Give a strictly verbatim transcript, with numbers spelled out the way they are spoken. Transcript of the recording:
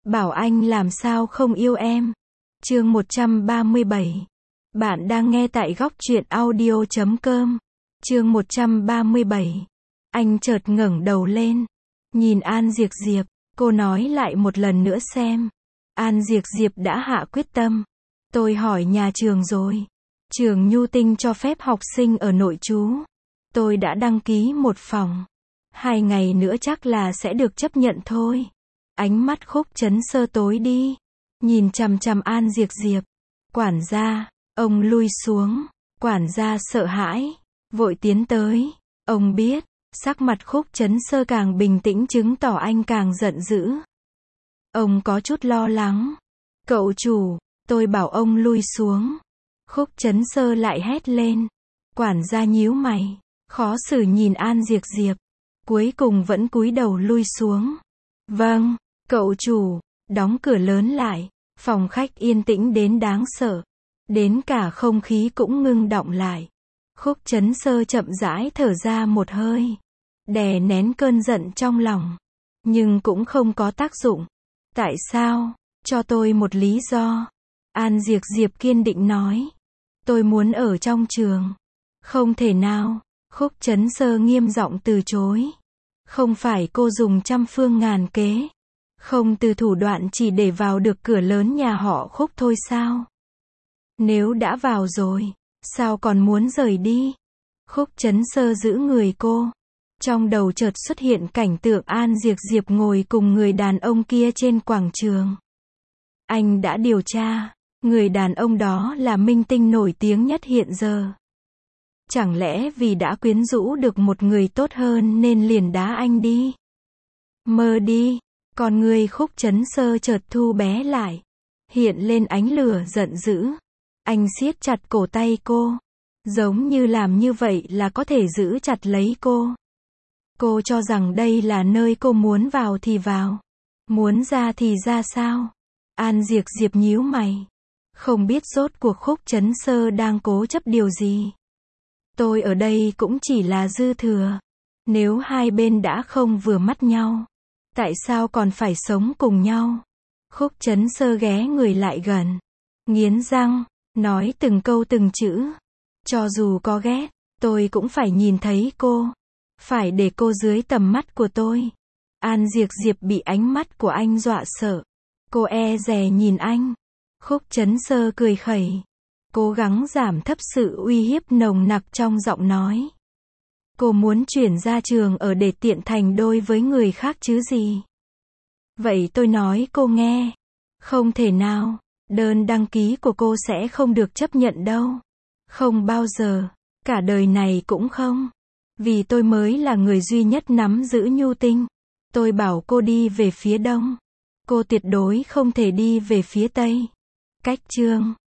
Bảo anh làm sao không yêu em. Chương một trăm ba mươi bảy. Bạn đang nghe tại góc truyện audio chấm com. Chương một trăm ba mươi bảy. Anh chợt ngẩng đầu lên, nhìn An Diệc Diệp, cô nói lại một lần nữa xem. An Diệc Diệp đã hạ quyết tâm. Tôi hỏi nhà trường rồi. Trường Nhu Tinh cho phép học sinh ở nội trú. Tôi đã đăng ký một phòng. Hai ngày nữa chắc là sẽ được chấp nhận thôi. Ánh mắt Khúc Chấn Sơ tối đi, nhìn chằm chằm An Diệc Diệp. Quản gia, ông lui xuống. Quản gia sợ hãi, vội tiến tới. Ông biết, sắc mặt Khúc Chấn Sơ càng bình tĩnh chứng tỏ anh càng giận dữ. Ông có chút lo lắng. Cậu chủ, tôi bảo ông lui xuống. Khúc Chấn Sơ lại hét lên. Quản gia nhíu mày, khó xử nhìn An Diệc Diệp. Cuối cùng vẫn cúi đầu lui xuống. Vâng, cậu chủ. Đóng cửa lớn lại. Phòng khách yên tĩnh đến đáng sợ. Đến cả không khí cũng ngưng đọng lại. Khúc Chấn Sơ chậm rãi thở ra một hơi, đè nén cơn giận trong lòng. Nhưng cũng không có tác dụng. Tại sao? Cho tôi một lý do. An Diệc Diệp kiên định nói. Tôi muốn ở trong trường. Không thể nào. Khúc Chấn Sơ nghiêm giọng từ chối. Không phải cô dùng trăm phương ngàn kế, không từ thủ đoạn chỉ để vào được cửa lớn nhà họ Khúc thôi sao? Nếu đã vào rồi, sao còn muốn rời đi? Khúc Chấn Sơ giữ người cô. Trong đầu chợt xuất hiện cảnh tượng An Diệc Diệp ngồi cùng người đàn ông kia trên quảng trường. Anh đã điều tra, người đàn ông đó là minh tinh nổi tiếng nhất hiện giờ. Chẳng lẽ vì đã quyến rũ được một người tốt hơn nên liền đá anh đi? Mơ đi. Còn người Khúc Chấn Sơ chợt thu bé lại, hiện lên ánh lửa giận dữ. Anh siết chặt cổ tay cô, giống như làm như vậy là có thể giữ chặt lấy cô. Cô cho rằng đây là nơi cô muốn vào thì vào, muốn ra thì ra sao? An Diệc Diệp nhíu mày, không biết rốt cuộc Khúc Chấn Sơ đang cố chấp điều gì. Tôi ở đây cũng chỉ là dư thừa. Nếu hai bên đã không vừa mắt nhau, tại sao còn phải sống cùng nhau? Khúc Chấn Sơ ghé người lại gần, nghiến răng, nói từng câu từng chữ. Cho dù có ghét, tôi cũng phải nhìn thấy cô. Phải để cô dưới tầm mắt của tôi. An Diệc Diệp bị ánh mắt của anh dọa sợ. Cô e dè nhìn anh. Khúc Chấn Sơ cười khẩy, cố gắng giảm thấp sự uy hiếp nồng nặc trong giọng nói. Cô muốn chuyển ra trường ở để tiện thành đôi với người khác chứ gì? Vậy tôi nói cô nghe. Không thể nào. Đơn đăng ký của cô sẽ không được chấp nhận đâu. Không bao giờ. Cả đời này cũng không. Vì tôi mới là người duy nhất nắm giữ Nhu Tinh. Tôi bảo cô đi về phía đông. Cô tuyệt đối không thể đi về phía tây. Cách chương